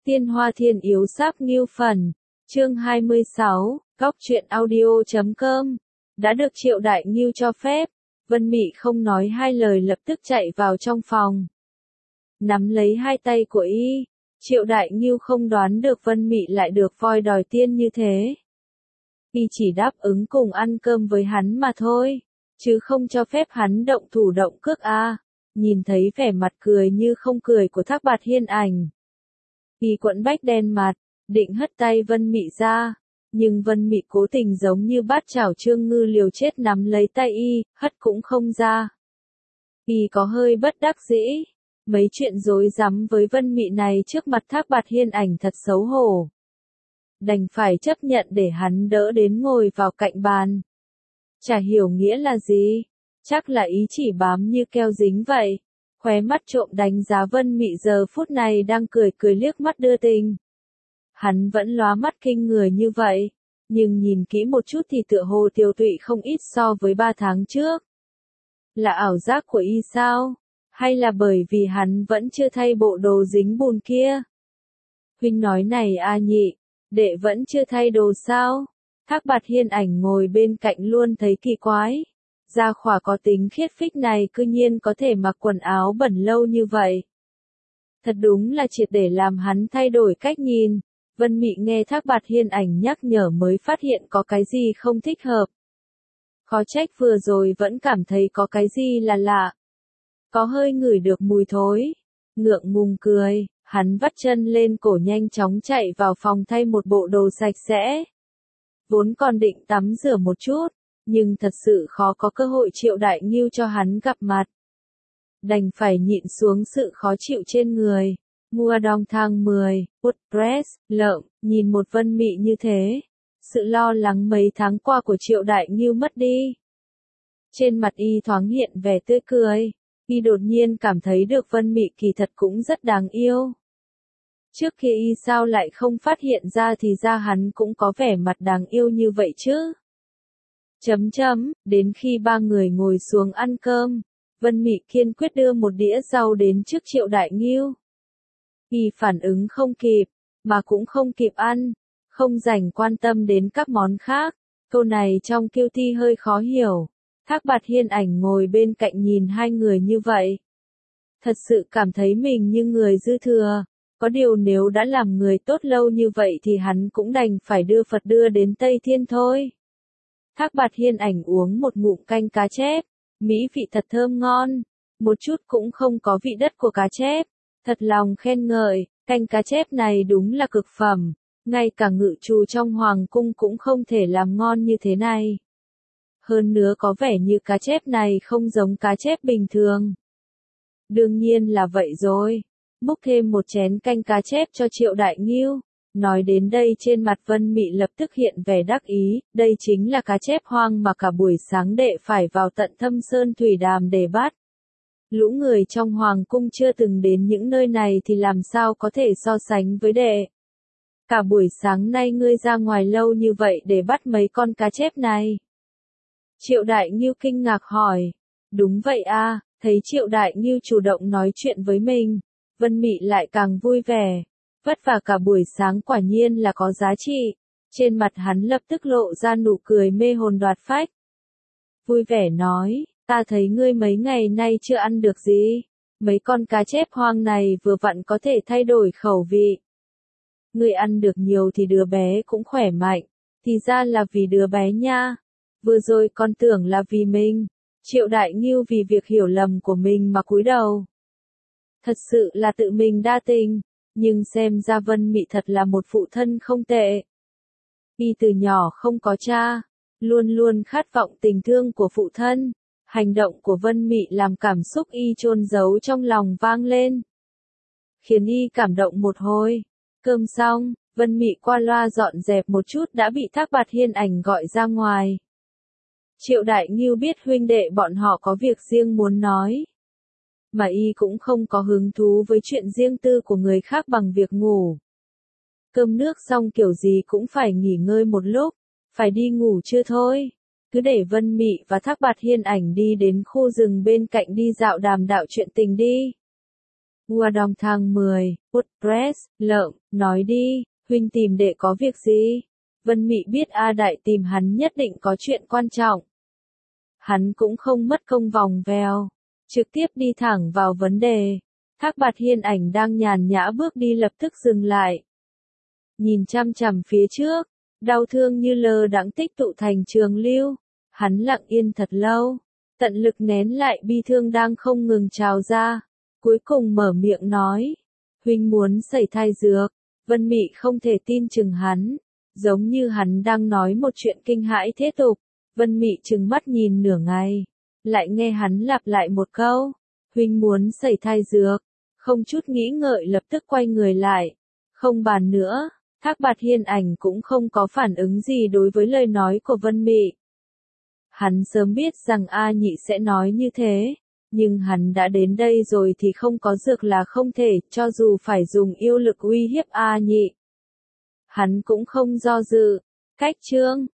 Tiên Hoa Thiên Yếu Sáp Ngưu Phần, chương 26, Góc truyện audio.com, đã được Triệu Đại Ngưu cho phép, Vân Mị không nói hai lời lập tức chạy vào trong phòng. Nắm lấy hai tay của y, Triệu Đại Ngưu không đoán được Vân Mị lại được voi đòi tiên như thế. Y chỉ đáp ứng cùng ăn cơm với hắn mà thôi, chứ không cho phép hắn động thủ động cước a. Nhìn thấy vẻ mặt cười như không cười của Thác Bạt Hiên Ảnh, y quẫn bách đen mặt, định hất tay Vân Mị ra, nhưng Vân Mị cố tình giống như bát chảo trương ngư liều chết nắm lấy tay y, hất cũng không ra. Y có hơi bất đắc dĩ, mấy chuyện rối rắm với Vân Mị này trước mặt Thác Bạt Hiên Ảnh thật xấu hổ. Đành phải chấp nhận để hắn đỡ đến ngồi vào cạnh bàn. Chả hiểu nghĩa là gì, chắc là ý chỉ bám như keo dính vậy. Khóe mắt trộm đánh giá Vân Mị giờ phút này đang cười cười liếc mắt đưa tình. Hắn vẫn lóa mắt kinh người như vậy, nhưng nhìn kỹ một chút thì tựa hồ tiêu tụy không ít so với 3 tháng trước. Là ảo giác của y sao? Hay là bởi vì hắn vẫn chưa thay bộ đồ dính bùn kia? Huynh nói này a nhị, đệ vẫn chưa thay đồ sao? Thác Bạt Hiên Ảnh ngồi bên cạnh luôn thấy kỳ quái. Gia khỏa có tính khiết phích này cư nhiên có thể mặc quần áo bẩn lâu như vậy. Thật đúng là triệt để làm hắn thay đổi cách nhìn. Vân Mị nghe Thác Bạt Hiên Ảnh nhắc nhở mới phát hiện có cái gì không thích hợp. Khó trách vừa rồi vẫn cảm thấy có cái gì là lạ. Có hơi ngửi được mùi thối. Ngượng ngùng cười, hắn vắt chân lên cổ nhanh chóng chạy vào phòng thay một bộ đồ sạch sẽ. Vốn còn định tắm rửa một chút, nhưng thật sự khó có cơ hội Triệu Đại Ngưu cho hắn gặp mặt. Đành phải nhịn xuống sự khó chịu trên người. Mua đong thang 10, WordPress, lợm, nhìn một Vân Mị như thế. Sự lo lắng mấy tháng qua của Triệu Đại Ngưu mất đi. Trên mặt y thoáng hiện vẻ tươi cười. Y đột nhiên cảm thấy được Vân Mị kỳ thật cũng rất đáng yêu. Trước kia y sao lại không phát hiện ra thì ra hắn cũng có vẻ mặt đáng yêu như vậy chứ. Đến khi ba người ngồi xuống ăn cơm, Vân Mị kiên quyết đưa một đĩa rau đến trước Triệu Đại Ngưu. Y phản ứng không kịp, mà cũng không kịp ăn, không rảnh quan tâm đến các món khác. Câu này trong kiêu thi hơi khó hiểu. Thác Bạt Hiên Ảnh ngồi bên cạnh nhìn hai người như vậy. Thật sự cảm thấy mình như người dư thừa. Có điều nếu đã làm người tốt lâu như vậy thì hắn cũng đành phải đưa Phật đưa đến Tây Thiên thôi. Thác Bạt Hiên Ảnh uống một ngụm canh cá chép, mỹ vị thật thơm ngon, một chút cũng không có vị đất của cá chép, thật lòng khen ngợi, canh cá chép này đúng là cực phẩm, ngay cả ngự trù trong hoàng cung cũng không thể làm ngon như thế này. Hơn nữa có vẻ như cá chép này không giống cá chép bình thường. Đương nhiên là vậy rồi, múc thêm một chén canh cá chép cho Triệu Đại Ngưu. Nói đến đây trên mặt Vân Mị lập tức hiện vẻ đắc ý, đây chính là cá chép hoang mà cả buổi sáng đệ phải vào tận Thâm Sơn Thủy Đàm để bắt. Lũ người trong hoàng cung chưa từng đến những nơi này thì làm sao có thể so sánh với đệ. Cả buổi sáng nay ngươi ra ngoài lâu như vậy để bắt mấy con cá chép này. Triệu Đại Ngưu kinh ngạc hỏi. Đúng vậy a, thấy Triệu Đại Ngưu chủ động nói chuyện với mình, Vân Mị lại càng vui vẻ. Vất vả cả buổi sáng quả nhiên là có giá trị. Trên mặt hắn lập tức lộ ra nụ cười mê hồn đoạt phách. Vui vẻ nói, ta thấy ngươi mấy ngày nay chưa ăn được gì. Mấy con cá chép hoang này vừa vặn có thể thay đổi khẩu vị. Ngươi ăn được nhiều thì đứa bé cũng khỏe mạnh. Thì ra là vì đứa bé nha. Vừa rồi con tưởng là vì mình. Triệu Đại Ngưu vì việc hiểu lầm của mình mà cúi đầu. Thật sự là tự mình đa tình. Nhưng xem ra Vân Mị thật là một phụ thân không tệ. Y từ nhỏ không có cha, luôn luôn khát vọng tình thương của phụ thân. Hành động của Vân Mị làm cảm xúc y chôn giấu trong lòng vang lên, khiến y cảm động một hồi. Cơm xong, Vân Mị qua loa dọn dẹp một chút đã bị Thác Bạt Hiên Ảnh gọi ra ngoài. Triệu Đại Ngưu biết huynh đệ bọn họ có việc riêng muốn nói, mà y cũng không có hứng thú với chuyện riêng tư của người khác bằng việc ngủ. Cơm nước xong kiểu gì cũng phải nghỉ ngơi một lúc, phải đi ngủ chưa thôi. Cứ để Vân Mị và Thác Bạt Hiên Ảnh đi đến khu rừng bên cạnh đi dạo đàm đạo chuyện tình đi. Qua đồng tháng 10, WordPress, Lợm, nói đi, huynh tìm đệ có việc gì? Vân Mị biết A Đại tìm hắn nhất định có chuyện quan trọng. Hắn cũng không mất công vòng vèo, trực tiếp đi thẳng vào vấn đề. Thác Bạt Hiên Ảnh đang nhàn nhã bước đi lập tức dừng lại. Nhìn chăm chằm phía trước, đau thương như lơ đãng tích tụ thành trường lưu. Hắn lặng yên thật lâu, tận lực nén lại bi thương đang không ngừng trào ra. Cuối cùng mở miệng nói, huynh muốn sẩy thai dược. Vân Mị không thể tin chừng hắn, giống như hắn đang nói một chuyện kinh hãi thế tục. Vân Mị trừng mắt nhìn nửa ngày, lại nghe hắn lặp lại một câu, huynh muốn sẩy thai dược, không chút nghĩ ngợi lập tức quay người lại, không bàn nữa. Thác Bạt Hiên Ảnh cũng không có phản ứng gì đối với lời nói của Vân Mị. Hắn sớm biết rằng A Nhị sẽ nói như thế, nhưng hắn đã đến đây rồi thì không có dược là không thể, cho dù phải dùng yêu lực uy hiếp A Nhị. Hắn cũng không do dự. Cách chương